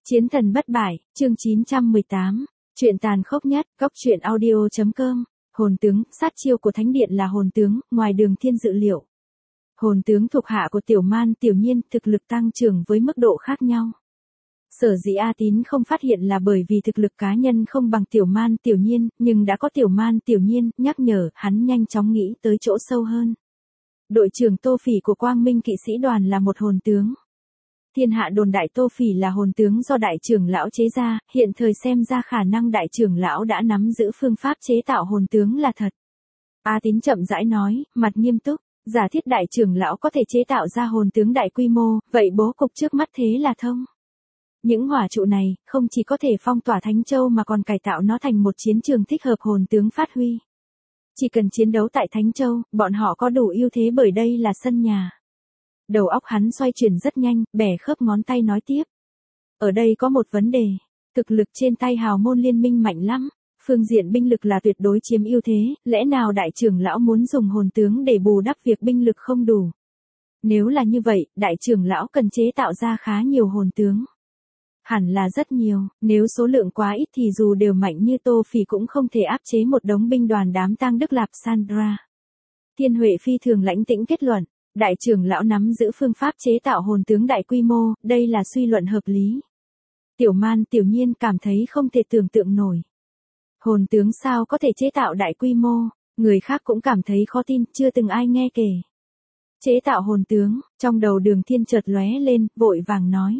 Chiến thần bất bại, chương 918. Chuyện tàn khốc nhất, Cốc truyện audio.com. Hồn tướng, sát chiêu của thánh điện là hồn tướng, ngoài Đường Thiên dự liệu. Hồn tướng thuộc hạ của Tiểu Man, Tiểu Nhiên, thực lực tăng trưởng với mức độ khác nhau. Sở dĩ A Tín không phát hiện là bởi vì thực lực cá nhân không bằng Tiểu Man, Tiểu Nhiên, nhưng đã có Tiểu Man, Tiểu Nhiên nhắc nhở, hắn nhanh chóng nghĩ tới chỗ sâu hơn. Đội trưởng Tô Phỉ của Quang Minh kỵ sĩ đoàn là một hồn tướng. Thiên hạ đồn đại Tô Phỉ là hồn tướng do đại trưởng lão chế ra, hiện thời xem ra khả năng đại trưởng lão đã nắm giữ phương pháp chế tạo hồn tướng là thật. A Tín chậm rãi nói, mặt nghiêm túc, giả thiết đại trưởng lão có thể chế tạo ra hồn tướng đại quy mô, vậy bố cục trước mắt thế là thông. Những hỏa trụ này, không chỉ có thể phong tỏa Thánh Châu mà còn cải tạo nó thành một chiến trường thích hợp hồn tướng phát huy. Chỉ cần chiến đấu tại Thánh Châu, bọn họ có đủ ưu thế bởi đây là sân nhà. Đầu óc hắn xoay chuyển rất nhanh, bẻ khớp ngón tay nói tiếp. Ở đây có một vấn đề. Thực lực trên tay hào môn liên minh mạnh lắm. Phương diện binh lực là tuyệt đối chiếm ưu thế, lẽ nào đại trưởng lão muốn dùng hồn tướng để bù đắp việc binh lực không đủ? Nếu là như vậy, đại trưởng lão cần chế tạo ra khá nhiều hồn tướng. Hẳn là rất nhiều, nếu số lượng quá ít thì dù đều mạnh như Tô Phỉ cũng không thể áp chế một đống binh đoàn đám tang Đức Lạp Sandra. Thiên Huệ phi thường lãnh tĩnh kết luận. Đại trưởng lão nắm giữ phương pháp chế tạo hồn tướng đại quy mô, đây là suy luận hợp lý. Tiểu Man, Tiểu Nhiên cảm thấy không thể tưởng tượng nổi. Hồn tướng sao có thể chế tạo đại quy mô, người khác cũng cảm thấy khó tin, chưa từng ai nghe kể. Chế tạo hồn tướng, trong đầu Đường Thiên chợt lóe lên, vội vàng nói.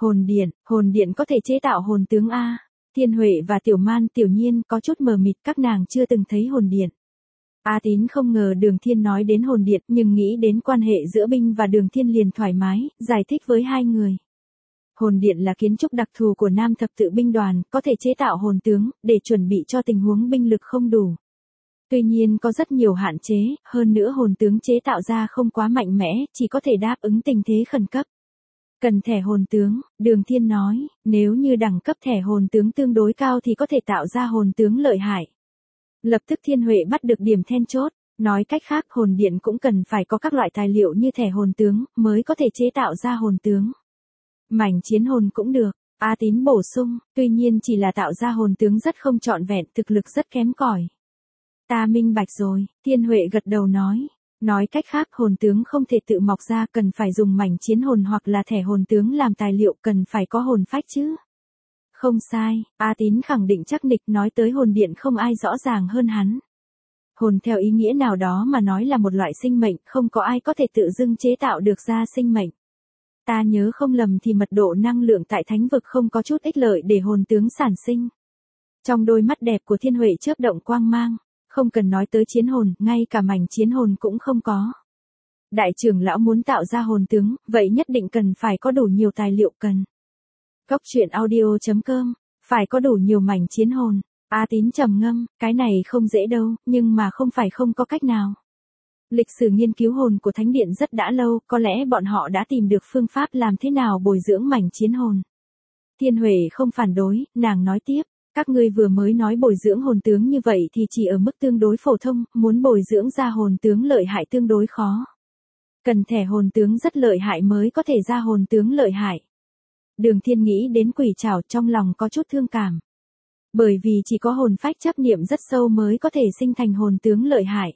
Hồn điện có thể chế tạo hồn tướng A. Thiên Huệ và Tiểu Man, Tiểu Nhiên có chút mờ mịt, các nàng chưa từng thấy hồn điện. A Tín không ngờ Đường Thiên nói đến hồn điện, nhưng nghĩ đến quan hệ giữa binh và Đường Thiên liền thoải mái, giải thích với hai người. Hồn điện là kiến trúc đặc thù của Nam Thập Tự binh đoàn, có thể chế tạo hồn tướng, để chuẩn bị cho tình huống binh lực không đủ. Tuy nhiên có rất nhiều hạn chế, hơn nữa hồn tướng chế tạo ra không quá mạnh mẽ, chỉ có thể đáp ứng tình thế khẩn cấp. Cần thẻ hồn tướng, Đường Thiên nói, nếu như đẳng cấp thẻ hồn tướng tương đối cao thì có thể tạo ra hồn tướng lợi hại. Lập tức Thiên Huệ bắt được điểm then chốt, nói cách khác hồn điện cũng cần phải có các loại tài liệu như thẻ hồn tướng, mới có thể chế tạo ra hồn tướng. Mảnh chiến hồn cũng được, A Tín bổ sung, tuy nhiên chỉ là tạo ra hồn tướng rất không trọn vẹn, thực lực rất kém cỏi. Ta minh bạch rồi, Thiên Huệ gật đầu nói. Nói cách khác hồn tướng không thể tự mọc ra, cần phải dùng mảnh chiến hồn hoặc là thẻ hồn tướng làm tài liệu, cần phải có hồn phách chứ. Không sai, A Tín khẳng định chắc nịch, nói tới hồn điện không ai rõ ràng hơn hắn. Hồn theo ý nghĩa nào đó mà nói là một loại sinh mệnh, không có ai có thể tự dưng chế tạo được ra sinh mệnh. Ta nhớ không lầm thì mật độ năng lượng tại thánh vực không có chút ích lợi để hồn tướng sản sinh. Trong đôi mắt đẹp của Thiên Huệ chớp động quang mang, không cần nói tới chiến hồn, ngay cả mảnh chiến hồn cũng không có. Đại trưởng lão muốn tạo ra hồn tướng, vậy nhất định cần phải có đủ nhiều tài liệu cần. Cốc truyện audio.com, phải có đủ nhiều mảnh chiến hồn. A Tín trầm ngâm, cái này không dễ đâu, nhưng mà không phải không có cách nào. Lịch sử nghiên cứu hồn của Thánh Điện rất đã lâu, có lẽ bọn họ đã tìm được phương pháp làm thế nào bồi dưỡng mảnh chiến hồn. Thiên Huệ không phản đối, nàng nói tiếp, các ngươi vừa mới nói bồi dưỡng hồn tướng như vậy thì chỉ ở mức tương đối phổ thông, muốn bồi dưỡng ra hồn tướng lợi hại tương đối khó. Cần thẻ hồn tướng rất lợi hại mới có thể ra hồn tướng lợi hại. Đường Thiên nghĩ đến quỷ trảo, trong lòng có chút thương cảm. Bởi vì chỉ có hồn phách chấp niệm rất sâu mới có thể sinh thành hồn tướng lợi hại.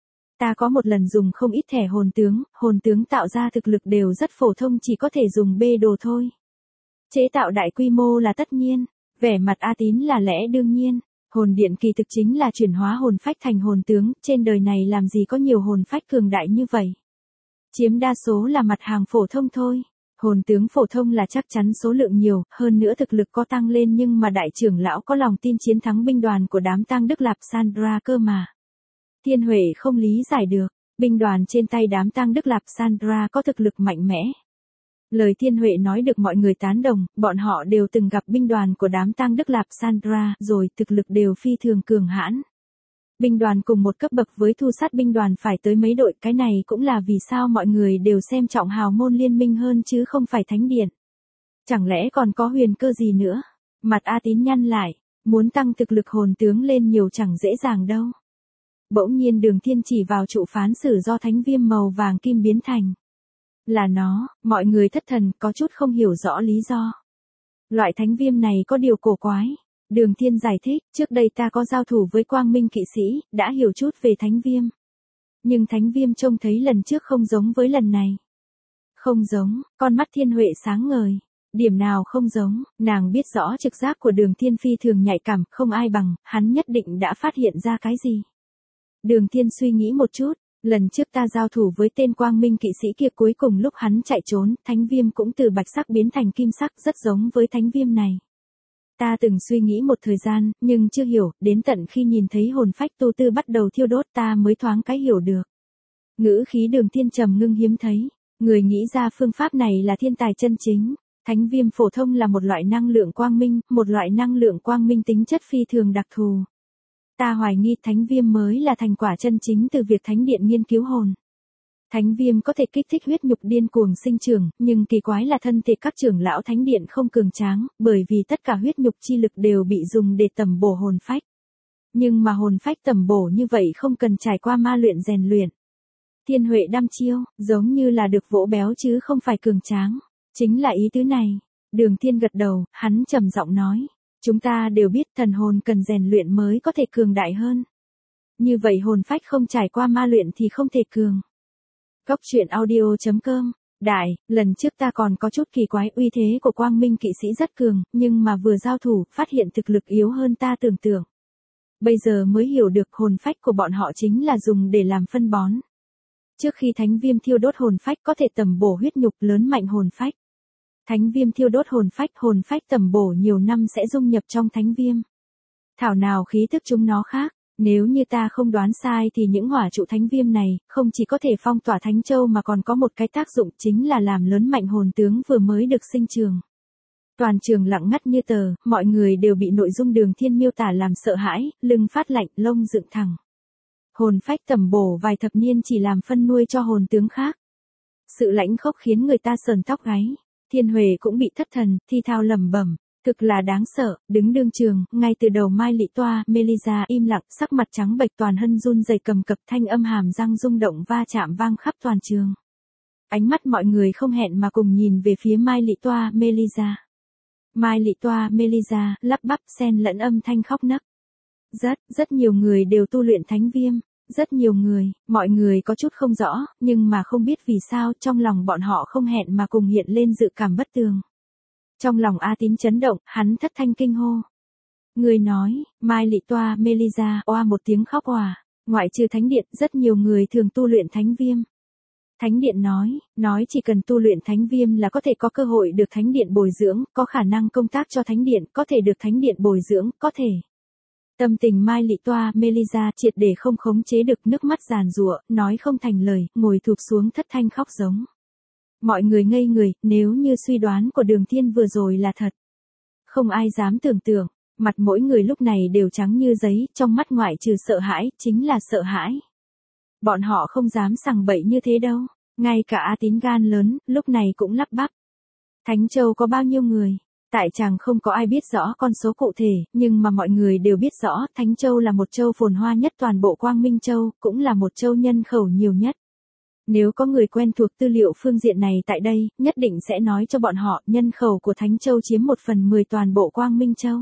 Ta có một lần dùng không ít thẻ hồn tướng tạo ra thực lực đều rất phổ thông, chỉ có thể dùng bê đồ thôi. Chế tạo đại quy mô là tất nhiên, vẻ mặt A Tín là lẽ đương nhiên. Hồn điện kỳ thực chính là chuyển hóa hồn phách thành hồn tướng, trên đời này làm gì có nhiều hồn phách cường đại như vậy. Chiếm đa số là mặt hàng phổ thông thôi. Hồn tướng phổ thông là chắc chắn số lượng nhiều, hơn nữa thực lực có tăng lên, nhưng mà đại trưởng lão có lòng tin chiến thắng binh đoàn của đám tang Đức Lạp Sandra cơ mà. Thiên Huệ không lý giải được, binh đoàn trên tay đám tang Đức Lạp Sandra có thực lực mạnh mẽ. Lời Thiên Huệ nói được mọi người tán đồng, bọn họ đều từng gặp binh đoàn của đám tang Đức Lạp Sandra rồi, thực lực đều phi thường cường hãn. Binh đoàn cùng một cấp bậc với thu sát binh đoàn phải tới mấy đội, cái này cũng là vì sao mọi người đều xem trọng hào môn liên minh hơn chứ không phải Thánh Điện. Chẳng lẽ còn có huyền cơ gì nữa? Mặt A Tín nhăn lại, muốn tăng thực lực hồn tướng lên nhiều chẳng dễ dàng đâu. Bỗng nhiên Đường Thiên chỉ vào trụ phán sử do thánh viêm màu vàng kim biến thành. Là nó, mọi người thất thần, có chút không hiểu rõ lý do. Loại thánh viêm này có điều cổ quái. Đường Thiên giải thích, trước đây ta có giao thủ với Quang Minh kỵ sĩ, đã hiểu chút về thánh viêm. Nhưng thánh viêm trông thấy lần trước không giống với lần này. Không giống, con mắt Thiên Huệ sáng ngời. Điểm nào không giống, nàng biết rõ trực giác của Đường Thiên phi thường nhạy cảm, không ai bằng, hắn nhất định đã phát hiện ra cái gì. Đường Thiên suy nghĩ một chút, lần trước ta giao thủ với tên Quang Minh kỵ sĩ kia cuối cùng lúc hắn chạy trốn, thánh viêm cũng từ bạch sắc biến thành kim sắc rất giống với thánh viêm này. Ta từng suy nghĩ một thời gian, nhưng chưa hiểu, đến tận khi nhìn thấy hồn phách tu tư bắt đầu thiêu đốt ta mới thoáng cái hiểu được. Ngữ khí Đường Thiên trầm ngưng hiếm thấy, người nghĩ ra phương pháp này là thiên tài chân chính. Thánh viêm phổ thông là một loại năng lượng quang minh, một loại năng lượng quang minh tính chất phi thường đặc thù. Ta hoài nghi thánh viêm mới là thành quả chân chính từ việc thánh điện nghiên cứu hồn. Thánh viêm có thể kích thích huyết nhục điên cuồng sinh trưởng, nhưng kỳ quái là thân thể các trưởng lão thánh điện không cường tráng, bởi vì tất cả huyết nhục chi lực đều bị dùng để tẩm bổ hồn phách. Nhưng mà hồn phách tẩm bổ như vậy không cần trải qua ma luyện rèn luyện. Thiên Huệ đăm chiêu, giống như là được vỗ béo chứ không phải cường tráng. Chính là ý tứ này. Đường Thiên gật đầu, hắn trầm giọng nói. Chúng ta đều biết thần hồn cần rèn luyện mới có thể cường đại hơn. Như vậy hồn phách không trải qua ma luyện thì không thể cường. Góc truyện audio.com. Đại, lần trước ta còn có chút kỳ quái, uy thế của Quang Minh kỵ sĩ rất cường, nhưng mà vừa giao thủ, phát hiện thực lực yếu hơn ta tưởng tượng. Bây giờ mới hiểu được hồn phách của bọn họ chính là dùng để làm phân bón. Trước khi thánh viêm thiêu đốt hồn phách có thể tẩm bổ huyết nhục lớn mạnh hồn phách. Thánh viêm thiêu đốt hồn phách tẩm bổ nhiều năm sẽ dung nhập trong thánh viêm. Thảo nào khí thức chúng nó khác, nếu như ta không đoán sai thì những hỏa trụ thánh viêm này, không chỉ có thể phong tỏa thánh châu mà còn có một cái tác dụng chính là làm lớn mạnh hồn tướng vừa mới được sinh trường. Toàn trường lặng ngắt như tờ, mọi người đều bị nội dung Đường Thiên miêu tả làm sợ hãi, lưng phát lạnh, lông dựng thẳng. Hồn phách tẩm bổ vài thập niên chỉ làm phân nuôi cho hồn tướng khác. Sự lãnh khốc khiến người ta sờn tóc gáy. Thiên Huệ cũng bị thất thần, thi thao lẩm bẩm, thực là đáng sợ, đứng đương trường, ngay từ đầu Mai Lị Toa, Melisa im lặng, sắc mặt trắng bệch toàn hân run rẩy cầm cập thanh âm hàm răng rung động va chạm vang khắp toàn trường. Ánh mắt mọi người không hẹn mà cùng nhìn về phía Mai Lị Toa, Melisa. Mai Lị Toa, Melisa, lắp bắp xen lẫn âm thanh khóc nấc. Rất nhiều người đều tu luyện thánh viêm. Rất nhiều người, mọi người có chút không rõ, nhưng mà không biết vì sao trong lòng bọn họ không hẹn mà cùng hiện lên dự cảm bất tường. Trong lòng A Tín chấn động, hắn thất thanh kinh hô. Người nói, Mai Lị Toa, Melisa, oa một tiếng khóc òa. Ngoại trừ thánh điện, rất nhiều người thường tu luyện thánh viêm. Thánh điện nói chỉ cần tu luyện thánh viêm là có thể có cơ hội được thánh điện bồi dưỡng, có khả năng công tác cho thánh điện, có thể được thánh điện bồi dưỡng, có thể. Tâm tình Mai Lị Toa, Melisa triệt để không khống chế được, nước mắt giàn giụa, nói không thành lời, ngồi thụp xuống thất thanh khóc giống. Mọi người ngây người, nếu như suy đoán của Đường Thiên vừa rồi là thật. Không ai dám tưởng tượng, mặt mỗi người lúc này đều trắng như giấy, trong mắt ngoại trừ sợ hãi, chính là sợ hãi. Bọn họ không dám sằng bậy như thế đâu, ngay cả A Tín gan lớn, lúc này cũng lắp bắp. Thánh Châu có bao nhiêu người? Tại chàng không có ai biết rõ con số cụ thể, nhưng mà mọi người đều biết rõ, Thánh Châu là một châu phồn hoa nhất toàn bộ Quang Minh Châu, cũng là một châu nhân khẩu nhiều nhất. Nếu có người quen thuộc tư liệu phương diện này tại đây, nhất định sẽ nói cho bọn họ, nhân khẩu của Thánh Châu chiếm 1/10 toàn bộ Quang Minh Châu.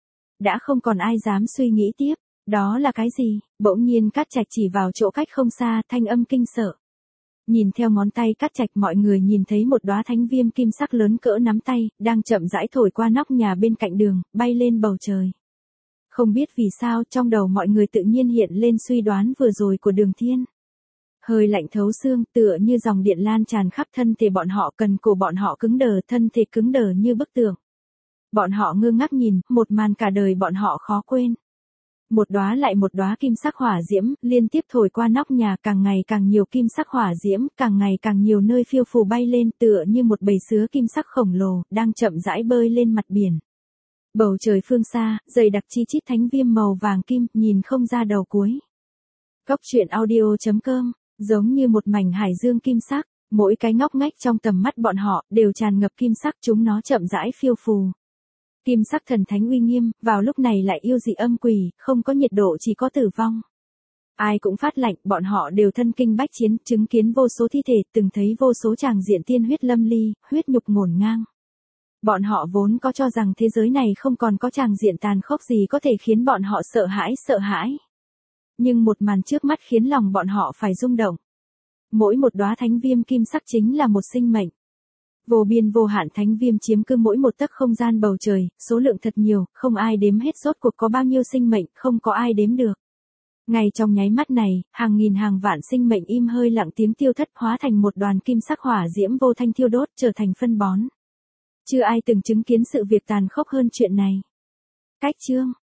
Đã không còn ai dám suy nghĩ tiếp, đó là cái gì? Bỗng nhiên Cát Trạch chỉ vào chỗ cách không xa, thanh âm kinh sợ. Nhìn theo ngón tay Cát Trạch, mọi người nhìn thấy một đóa thánh viêm kim sắc lớn cỡ nắm tay, đang chậm rãi thổi qua nóc nhà bên cạnh đường, bay lên bầu trời. Không biết vì sao trong đầu mọi người tự nhiên hiện lên suy đoán vừa rồi của Đường Thiên. Hơi lạnh thấu xương, tựa như dòng điện lan tràn khắp thân thể bọn họ, cần cổ bọn họ cứng đờ, thân thể cứng đờ như bức tường. Bọn họ ngơ ngác nhìn, một màn cả đời bọn họ khó quên. Một đóa lại một đóa kim sắc hỏa diễm, liên tiếp thổi qua nóc nhà, càng ngày càng nhiều kim sắc hỏa diễm, càng ngày càng nhiều nơi phiêu phù bay lên, tựa như một bầy sứa kim sắc khổng lồ, đang chậm rãi bơi lên mặt biển. Bầu trời phương xa, dày đặc chi chít thánh viêm màu vàng kim, nhìn không ra đầu cuối. Góc truyện audio.com, giống như một mảnh hải dương kim sắc, mỗi cái ngóc ngách trong tầm mắt bọn họ, đều tràn ngập kim sắc, chúng nó chậm rãi phiêu phù. Kim sắc thần thánh uy nghiêm, vào lúc này lại yêu dị âm quỷ, không có nhiệt độ chỉ có tử vong. Ai cũng phát lạnh, bọn họ đều thân kinh bách chiến, chứng kiến vô số thi thể, từng thấy vô số tràng diện tiên huyết lâm ly, huyết nhục ngổn ngang. Bọn họ vốn có cho rằng thế giới này không còn có tràng diện tàn khốc gì có thể khiến bọn họ sợ hãi. Nhưng một màn trước mắt khiến lòng bọn họ phải rung động. Mỗi một đóa thánh viêm kim sắc chính là một sinh mệnh. Vô biên vô hạn thánh viêm chiếm cứ mỗi một tấc không gian bầu trời, số lượng thật nhiều, không ai đếm hết rốt cuộc có bao nhiêu sinh mệnh, không có ai đếm được. Ngay trong nháy mắt này, hàng nghìn hàng vạn sinh mệnh im hơi lặng tiếng tiêu thất hóa thành một đoàn kim sắc hỏa diễm vô thanh thiêu đốt trở thành phân bón. Chưa ai từng chứng kiến sự việc tàn khốc hơn chuyện này. Cách chương